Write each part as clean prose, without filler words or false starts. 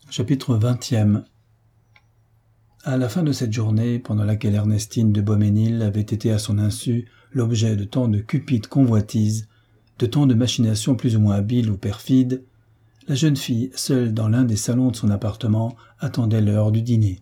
Chapitre 20e. À la fin de cette journée, pendant laquelle Ernestine de Beaumesnil avait été à son insu l'objet de tant de cupides convoitises, de tant de machinations plus ou moins habiles ou perfides, la jeune fille, seule dans l'un des salons de son appartement, attendait l'heure du dîner.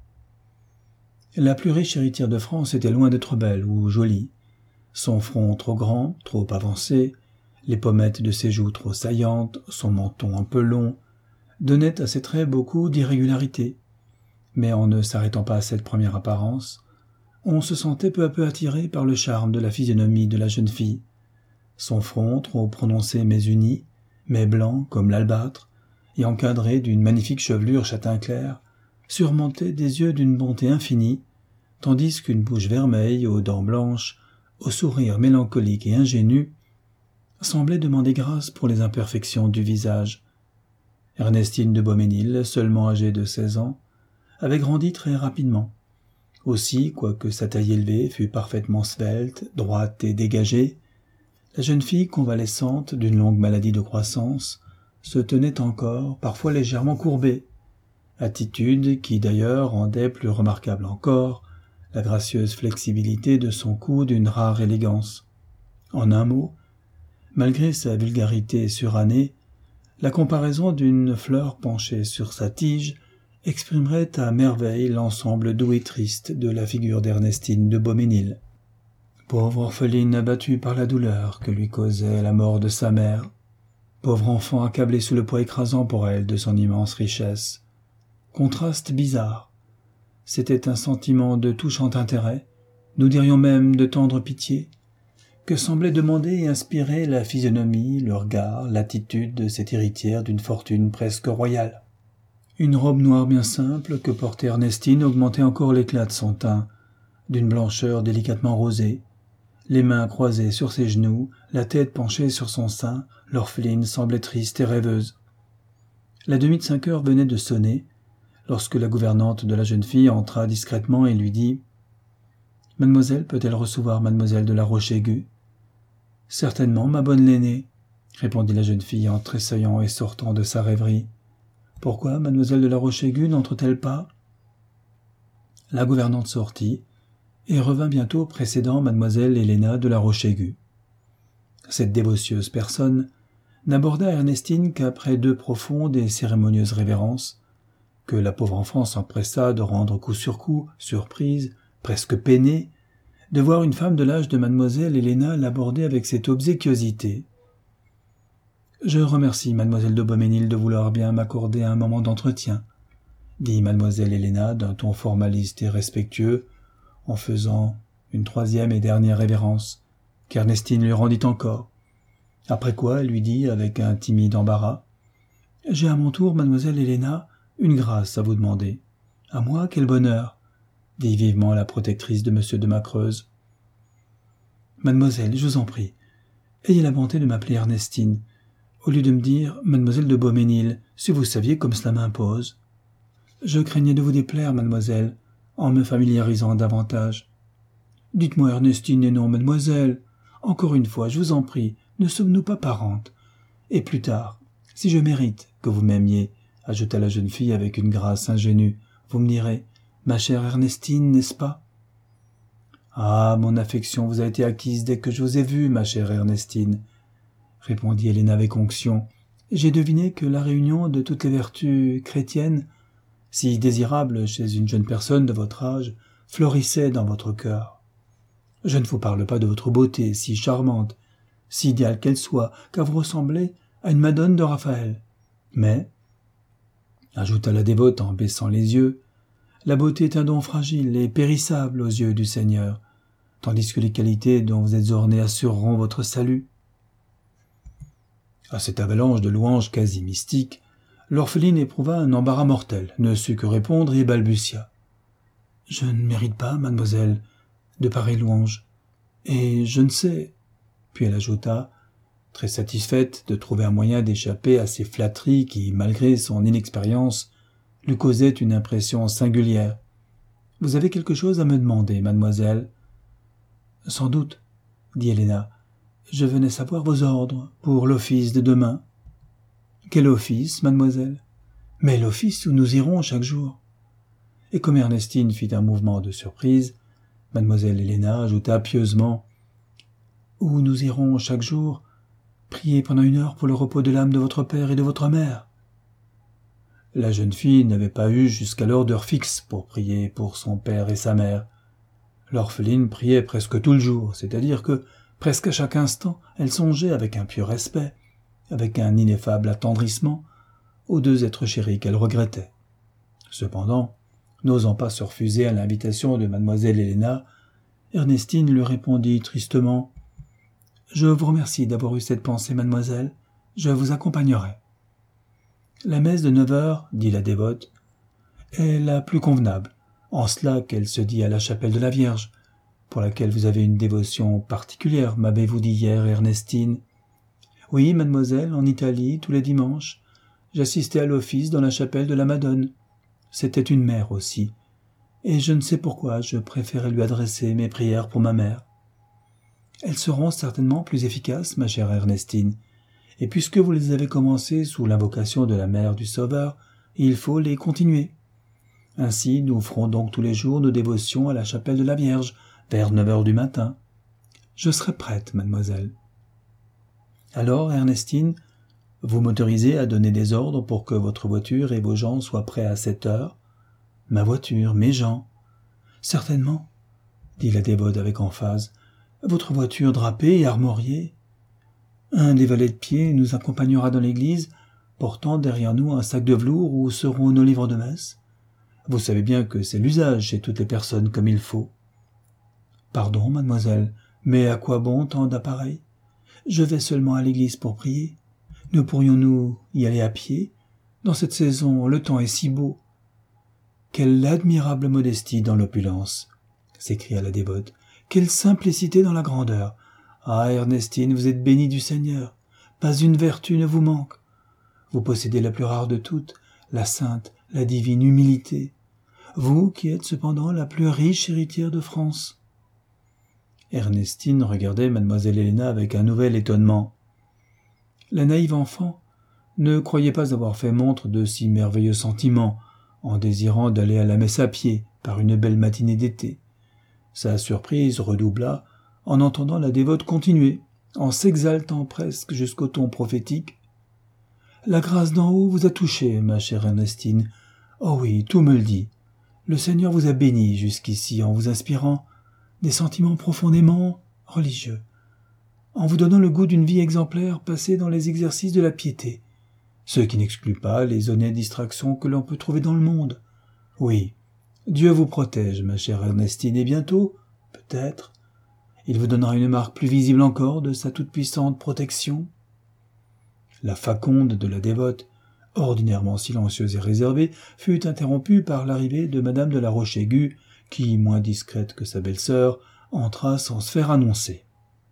La plus riche héritière de France était loin d'être belle ou jolie. Son front trop grand, trop avancé, les pommettes de ses joues trop saillantes, son menton un peu long, donnaient à ses traits beaucoup d'irrégularité. Mais en ne s'arrêtant pas à cette première apparence, on se sentait peu à peu attiré par le charme de la physionomie de la jeune fille. Son front, trop prononcé mais uni, mais blanc comme l'albâtre, et encadré d'une magnifique chevelure châtain clair, surmontait des yeux d'une bonté infinie, tandis qu'une bouche vermeille, aux dents blanches, au sourire mélancolique et ingénu, semblait demander grâce pour les imperfections du visage. Ernestine de Beaumesnil, seulement âgée de 16 ans, avait grandi très rapidement. Aussi, quoique sa taille élevée fût parfaitement svelte, droite et dégagée, la jeune fille convalescente d'une longue maladie de croissance se tenait encore, parfois légèrement courbée, attitude qui d'ailleurs rendait plus remarquable encore la gracieuse flexibilité de son cou d'une rare élégance. En un mot, malgré sa vulgarité surannée, la comparaison d'une fleur penchée sur sa tige exprimerait à merveille l'ensemble doux et triste de la figure d'Ernestine de Beaumesnil. Pauvre orpheline abattue par la douleur que lui causait la mort de sa mère, pauvre enfant accablé sous le poids écrasant pour elle de son immense richesse. Contraste bizarre. C'était un sentiment de touchant intérêt, nous dirions même de tendre pitié, que semblait demander et inspirer la physionomie, le regard, l'attitude de cette héritière d'une fortune presque royale. Une robe noire bien simple que portait Ernestine augmentait encore l'éclat de son teint, d'une blancheur délicatement rosée. Les mains croisées sur ses genoux, la tête penchée sur son sein, l'orpheline semblait triste et rêveuse. La demie de 5 heures venait de sonner, lorsque la gouvernante de la jeune fille entra discrètement et lui dit « Mademoiselle peut-elle recevoir mademoiselle de la Roche-Aiguë ?»« Certainement, ma bonne l'aînée, » répondit la jeune fille en tressaillant et sortant de sa rêverie. « Pourquoi mademoiselle de la Roche-Aiguë n'entre-t-elle pas ?» La gouvernante sortit et revint bientôt précédant mademoiselle Héléna de la Roche-Aiguë. Cette dévotieuse personne n'aborda Ernestine qu'après 2 profondes et cérémonieuses révérences, que la pauvre enfant s'empressa de rendre coup sur coup, surprise, presque peinée, de voir une femme de l'âge de mademoiselle Héléna l'aborder avec cette obséquiosité. « Je remercie mademoiselle de Beaumesnil de vouloir bien m'accorder un moment d'entretien, » dit mademoiselle Héléna d'un ton formaliste et respectueux, en faisant une 3e et dernière révérence, qu'Ernestine lui rendit encore. Après quoi elle lui dit avec un timide embarras « J'ai à mon tour, mademoiselle Héléna, une grâce à vous demander. »« À moi, quel bonheur !» dit vivement la protectrice de monsieur de Macreuse. « Mademoiselle, je vous en prie, ayez la bonté de m'appeler Ernestine, au lieu de me dire mademoiselle de Beaumesnil, si vous saviez comme cela m'impose. Je craignais de vous déplaire, mademoiselle, en me familiarisant davantage. Dites-moi Ernestine et non mademoiselle. Encore une fois, je vous en prie, ne sommes-nous pas parentes? Et plus tard, si je mérite que vous m'aimiez, ajouta la jeune fille avec une grâce ingénue, vous me direz, ma chère Ernestine, n'est-ce pas? Ah, mon affection vous a été acquise dès que je vous ai vue, ma chère Ernestine, répondit Héléna avec onction. J'ai deviné que la réunion de toutes les vertus chrétiennes, si désirable chez une jeune personne de votre âge, florissait dans votre cœur. Je ne vous parle pas de votre beauté, si charmante, si idéale qu'elle soit, car vous ressemblez à une Madone de Raphaël. Mais, ajouta la dévote en baissant les yeux, la beauté est un don fragile et périssable aux yeux du Seigneur, tandis que les qualités dont vous êtes ornés assureront votre salut. À cette avalanche de louanges quasi mystiques, l'orpheline éprouva un embarras mortel, ne sut que répondre et balbutia. « Je ne mérite pas, mademoiselle, de pareilles louanges, et je ne sais... » Puis elle ajouta, très satisfaite de trouver un moyen d'échapper à ces flatteries qui, malgré son inexpérience, lui causaient une impression singulière. « Vous avez quelque chose à me demander, mademoiselle ?»« Sans doute, » dit Héléna. « Je venais savoir vos ordres pour l'office de demain. »« Quel office, mademoiselle ?»« Mais l'office où nous irons chaque jour. Et comme Ernestine fit un mouvement de surprise, mademoiselle Héléna ajouta pieusement « Où nous irons chaque jour prier pendant 1 heure pour le repos de l'âme de votre père et de votre mère. » La jeune fille n'avait pas eu jusqu'alors d'heure fixe pour prier pour son père et sa mère. L'orpheline priait presque tout le jour, c'est-à-dire que, presque à chaque instant, elle songeait avec un pieux respect, avec un ineffable attendrissement, aux 2 êtres chéris qu'elle regrettait. Cependant, n'osant pas se refuser à l'invitation de mademoiselle Héléna, Ernestine lui répondit tristement « Je vous remercie d'avoir eu cette pensée, mademoiselle, je vous accompagnerai. » La messe de 9 heures, dit la dévote, est la plus convenable, en cela qu'elle se dit à la chapelle de la Vierge, pour laquelle vous avez une dévotion particulière, m'avez-vous dit hier, Ernestine. Oui, mademoiselle, en Italie, tous les dimanches, j'assistais à l'office dans la chapelle de la Madone. C'était une mère aussi, et je ne sais pourquoi je préférais lui adresser mes prières pour ma mère. Elles seront certainement plus efficaces, ma chère Ernestine, et puisque vous les avez commencées sous l'invocation de la mère du Sauveur, il faut les continuer. Ainsi, nous ferons donc tous les jours nos dévotions à la chapelle de la Vierge, vers 9 heures du matin. Je serai prête, mademoiselle. Alors, Ernestine, vous m'autorisez à donner des ordres pour que votre voiture et vos gens soient prêts à 7 heures? Ma voiture, mes gens. Certainement, dit la dévote avec emphase. Votre voiture drapée et armoriée. Un des valets de pied nous accompagnera dans l'église, portant derrière nous un sac de velours où seront nos livres de messe. Vous savez bien que c'est l'usage chez toutes les personnes comme il faut. Pardon, mademoiselle, mais à quoi bon tant d'appareils? Je vais seulement à l'église pour prier. Ne pourrions-nous y aller à pied? Dans cette saison, le temps est si beau. Quelle admirable modestie dans l'opulence, s'écria la dévote. Quelle simplicité dans la grandeur. Ah, Ernestine, vous êtes bénie du Seigneur. Pas une vertu ne vous manque. Vous possédez la plus rare de toutes, la sainte, la divine humilité. Vous qui êtes cependant la plus riche héritière de France. Ernestine regardait mademoiselle Héléna avec un nouvel étonnement. La naïve enfant ne croyait pas avoir fait montre de si merveilleux sentiments en désirant d'aller à la messe à pied par une belle matinée d'été. Sa surprise redoubla en entendant la dévote continuer, en s'exaltant presque jusqu'au ton prophétique. « La grâce d'en haut vous a touchée, ma chère Ernestine. Oh oui, tout me le dit. Le Seigneur vous a bénie jusqu'ici en vous inspirant des sentiments profondément religieux, en vous donnant le goût d'une vie exemplaire passée dans les exercices de la piété, ce qui n'exclut pas les honnêtes distractions que l'on peut trouver dans le monde. Oui, Dieu vous protège, ma chère Ernestine, et bientôt, peut-être, il vous donnera une marque plus visible encore de sa toute-puissante protection. » La faconde de la dévote, ordinairement silencieuse et réservée, fut interrompue par l'arrivée de madame de la Roche-Aiguë, qui, moins discrète que sa belle-sœur, entra sans se faire annoncer.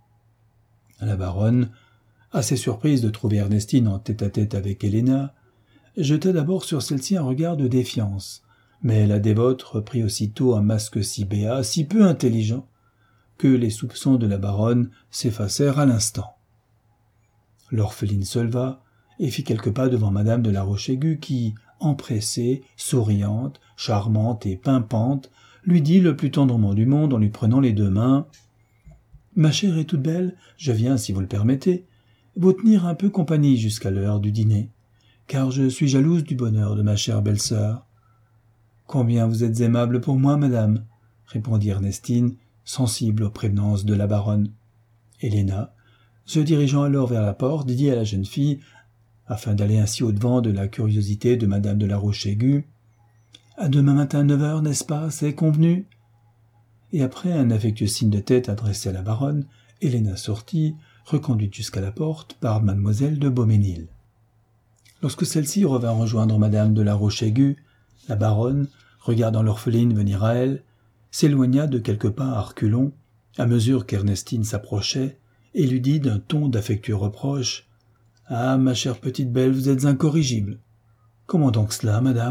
La baronne, assez surprise de trouver Ernestine en tête-à-tête avec Héléna, jeta d'abord sur celle-ci un regard de défiance, mais la dévote reprit aussitôt un masque si béat, si peu intelligent, que les soupçons de la baronne s'effacèrent à l'instant. L'orpheline se leva et fit quelques pas devant madame de la Roche-Aiguë qui, empressée, souriante, charmante et pimpante, lui dit le plus tendrement du monde en lui prenant les 2 mains « Ma chère et toute belle, je viens, si vous le permettez, vous tenir un peu compagnie jusqu'à l'heure du dîner, car je suis jalouse du bonheur de ma chère belle-sœur. »« Combien vous êtes aimable pour moi, madame » répondit Ernestine, sensible aux prévenances de la baronne. Héléna, se dirigeant alors vers la porte, dit à la jeune fille, afin d'aller ainsi au-devant de la curiosité de madame de la Roche-Aiguë, « À demain matin 9 heures, n'est-ce pas, c'est convenu ?» Et après un affectueux signe de tête adressé à la baronne, Héléna sortit, reconduite jusqu'à la porte par mademoiselle de Beaumesnil. Lorsque celle-ci revint rejoindre madame de la Roche-Aiguë, la baronne, regardant l'orpheline venir à elle, s'éloigna de quelques pas à reculons, à mesure qu'Ernestine s'approchait, et lui dit d'un ton d'affectueux reproche « Ah, ma chère petite belle, vous êtes incorrigible. »« Comment donc cela, madame ?»«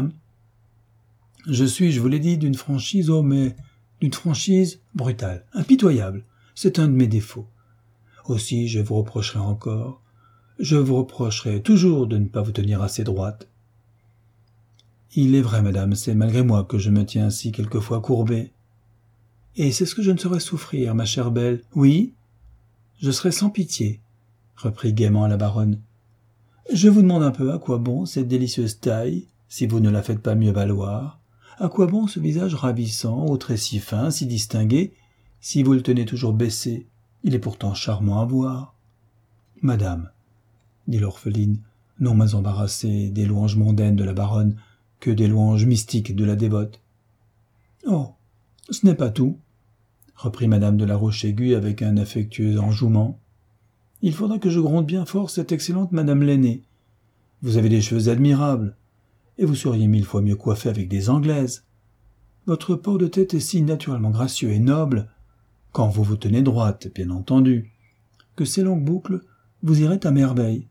Je suis, je vous l'ai dit, d'une franchise, oh, mais d'une franchise brutale, impitoyable. C'est un de mes défauts. Aussi, je vous reprocherai toujours de ne pas vous tenir assez droite. » Il est vrai, madame, c'est malgré moi que je me tiens ainsi quelquefois courbé. Et c'est ce que je ne saurais souffrir, ma chère belle. Oui, je serai sans pitié, reprit gaiement la baronne. Je vous demande un peu à quoi bon cette délicieuse taille, si vous ne la faites pas mieux valoir. À quoi bon ce visage ravissant, aux traits si fins, si distingués, si vous le tenez toujours baissé? Il est pourtant charmant à voir. Madame, dit l'orpheline, non moins embarrassée des louanges mondaines de la baronne que des louanges mystiques de la dévote. Oh, ce n'est pas tout, reprit madame de la Roche-Aiguë avec un affectueux enjouement. Il faudra que je gronde bien fort cette excellente madame l'aînée. Vous avez des cheveux admirables, et vous seriez 1000 fois mieux coiffée avec des anglaises. Votre port de tête est si naturellement gracieux et noble, quand vous vous tenez droite, bien entendu, que ces longues boucles vous iraient à merveille.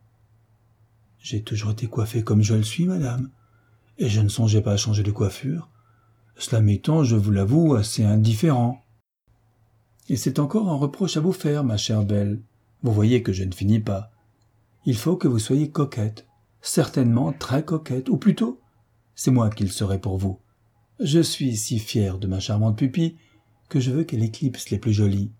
J'ai toujours été coiffée comme je le suis, madame, et je ne songeais pas à changer de coiffure. Cela m'étant, je vous l'avoue, assez indifférent. Et c'est encore un reproche à vous faire, ma chère belle. Vous voyez que je ne finis pas. Il faut que vous soyez coquette, certainement très coquette, ou plutôt, c'est moi qui le serai pour vous. Je suis si fier de ma charmante pupille que je veux qu'elle éclipse les plus jolies.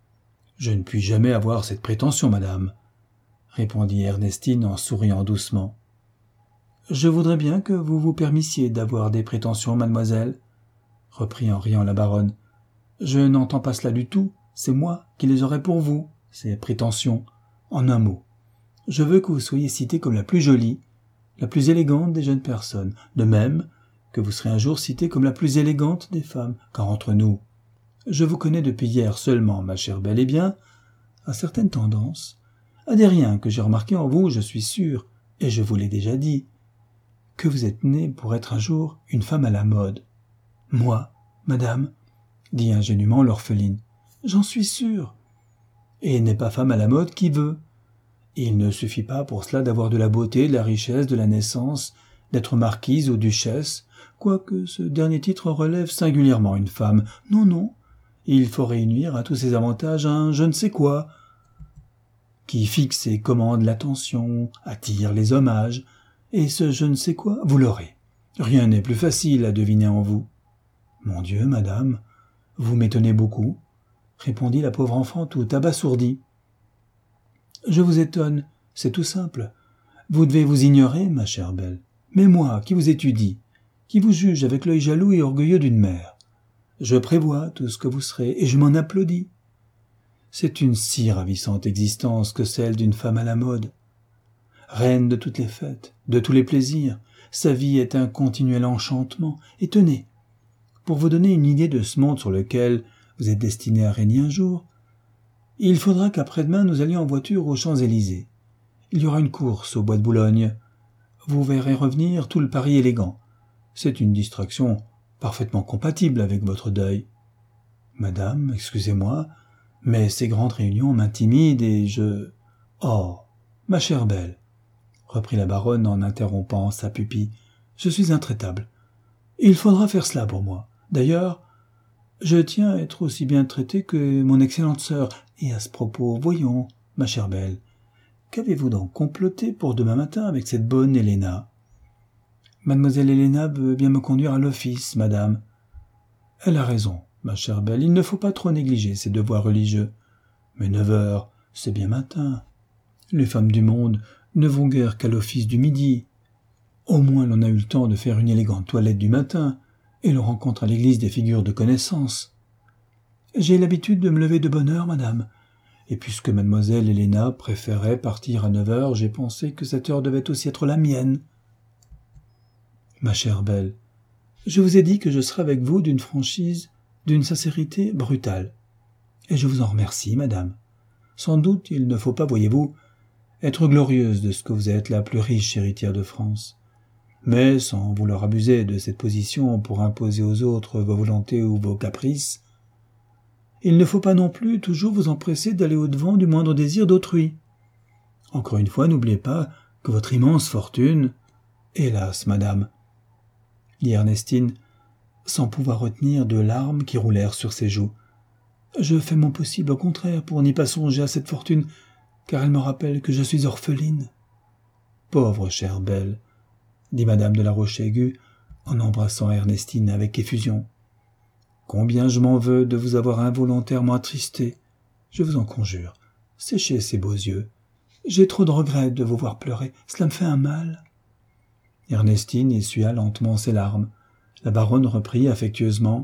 Je ne puis jamais avoir cette prétention, madame, répondit Ernestine en souriant doucement. Je voudrais bien que vous vous permissiez d'avoir des prétentions, mademoiselle, reprit en riant la baronne. Je n'entends pas cela du tout, c'est moi qui les aurai pour vous, ces prétentions. En un mot, je veux que vous soyez citée comme la plus jolie, la plus élégante des jeunes personnes, de même que vous serez un jour citée comme la plus élégante des femmes, car entre nous, je vous connais depuis hier seulement, ma chère belle, et bien, à certaines tendances, à des riens que j'ai remarqués en vous, je suis sûr, et je vous l'ai déjà dit, que vous êtes née pour être un jour une femme à la mode. Moi, madame, dit ingénument l'orpheline, j'en suis sûr. Et n'est pas femme à la mode qui veut. Il ne suffit pas pour cela d'avoir de la beauté, de la richesse, de la naissance, d'être marquise ou duchesse, quoique ce dernier titre relève singulièrement une femme. Non, non, il faut réunir à tous ces avantages un je ne sais quoi, qui fixe et commande l'attention, attire les hommages, et ce je ne sais quoi, vous l'aurez. Rien n'est plus facile à deviner en vous. Mon Dieu, madame, vous m'étonnez beaucoup, répondit la pauvre enfant tout abasourdie. Je vous étonne, c'est tout simple. Vous devez vous ignorer, ma chère belle. Mais moi, qui vous étudie, qui vous juge avec l'œil jaloux et orgueilleux d'une mère, je prévois tout ce que vous serez, et je m'en applaudis. C'est une si ravissante existence que celle d'une femme à la mode. Reine de toutes les fêtes, de tous les plaisirs, sa vie est un continuel enchantement. Et tenez, pour vous donner une idée de ce monde sur lequel vous êtes destiné à régner un jour, il faudra qu'après-demain nous allions en voiture aux Champs-Élysées. Il y aura une course au bois de Boulogne. Vous verrez revenir tout le Paris élégant. C'est une distraction parfaitement compatible avec votre deuil. Madame, excusez-moi, mais ces grandes réunions m'intimident et je... Oh, ma chère belle, reprit la baronne en interrompant sa pupille, je suis intraitable. Il faudra faire cela pour moi. D'ailleurs, je tiens à être aussi bien traité que mon excellente sœur. Et à ce propos, voyons, ma chère belle, qu'avez-vous donc comploté pour demain matin avec cette bonne Héléna? Mademoiselle Héléna veut bien me conduire à l'office, madame. Elle a raison, ma chère belle, il ne faut pas trop négliger ses devoirs religieux. Mais 9 heures, c'est bien matin. Les femmes du monde ne vont guère qu'à l'office du midi. Au moins l'on a eu le temps de faire une élégante toilette du matin, et l'on rencontre à l'église des figures de connaissance. J'ai l'habitude de me lever de bonne heure, madame, et puisque mademoiselle Héléna préférait partir à 9 heures, j'ai pensé que cette heure devait aussi être la mienne. Ma chère belle, je vous ai dit que je serai avec vous d'une franchise, d'une sincérité brutale. Et je vous en remercie, madame. Sans doute il ne faut pas, voyez-vous, être glorieuse de ce que vous êtes la plus riche héritière de France. Mais sans vouloir abuser de cette position pour imposer aux autres vos volontés ou vos caprices, il ne faut pas non plus toujours vous empresser d'aller au-devant du moindre désir d'autrui. Encore une fois, n'oubliez pas que votre immense fortune... Hélas, madame, dit Ernestine, sans pouvoir retenir de larmes qui roulèrent sur ses joues. Je fais mon possible au contraire pour n'y pas songer à cette fortune, car elle me rappelle que je suis orpheline. Pauvre chère belle, dit madame de la Roche-Aiguë, en embrassant Ernestine avec effusion. « Combien je m'en veux de vous avoir involontairement attristé. Je vous en conjure, séchez ces beaux yeux. J'ai trop de regrets de vous voir pleurer, cela me fait un mal. » Ernestine essuya lentement ses larmes. La baronne reprit affectueusement.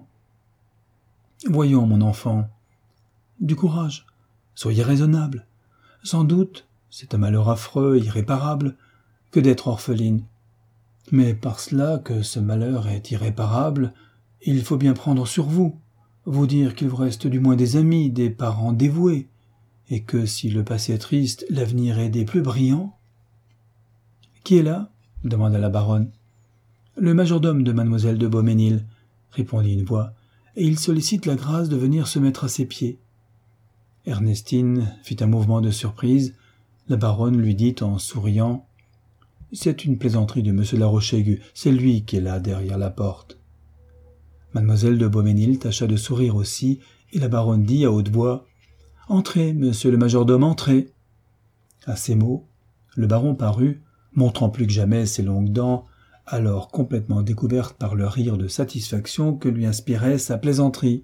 « Voyons, mon enfant, du courage, soyez raisonnable. Sans doute, c'est un malheur affreux, irréparable, que d'être orpheline. Mais par cela que ce malheur est irréparable, il faut bien prendre sur vous, vous dire qu'il vous reste du moins des amis, des parents dévoués, et que si le passé est triste, l'avenir est des plus brillants. »« Qui est là ?» demanda la baronne. « Le majordome de mademoiselle de Beaumesnil, » répondit une voix, « et il sollicite la grâce de venir se mettre à ses pieds. » Ernestine fit un mouvement de surprise. La baronne lui dit en souriant « C'est une plaisanterie de M. La Rochaigu, c'est lui qui est là derrière la porte. » Mademoiselle de Beaumesnil tâcha de sourire aussi, et la baronne dit à haute voix « Entrez, monsieur le majordome, entrez !» À ces mots, le baron parut, montrant plus que jamais ses longues dents, alors complètement découvertes par le rire de satisfaction que lui inspirait sa plaisanterie.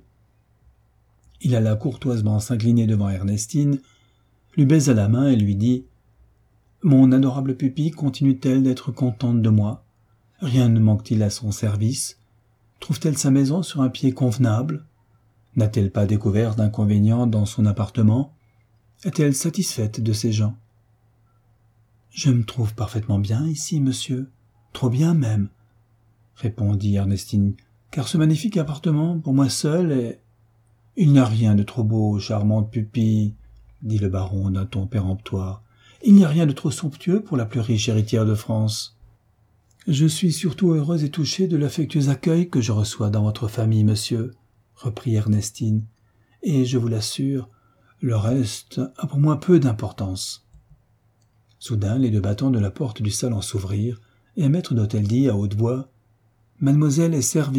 Il alla courtoisement s'incliner devant Ernestine, lui baisa la main et lui dit « Mon adorable pupille continue-t-elle d'être contente de moi? Rien ne manque-t-il à son service? Trouve-t-elle sa maison sur un pied convenable? N'a-t-elle pas découvert d'inconvénients dans son appartement? Est-elle satisfaite de ses gens? »« Je me trouve parfaitement bien ici, monsieur, trop bien même, » répondit Ernestine, « car ce magnifique appartement, pour moi seul, est... »« Il n'y a rien de trop beau, charmante pupille, » dit le baron d'un ton péremptoire. « Il n'y a rien de trop somptueux pour la plus riche héritière de France. Je suis surtout heureuse et touchée de l'affectueux accueil que je reçois dans votre famille, monsieur, » reprit Ernestine, « et je vous l'assure, le reste a pour moi peu d'importance. » Soudain, les deux battants de la porte du salon s'ouvrirent, et un maître d'hôtel dit à haute voix « Mademoiselle est servie. »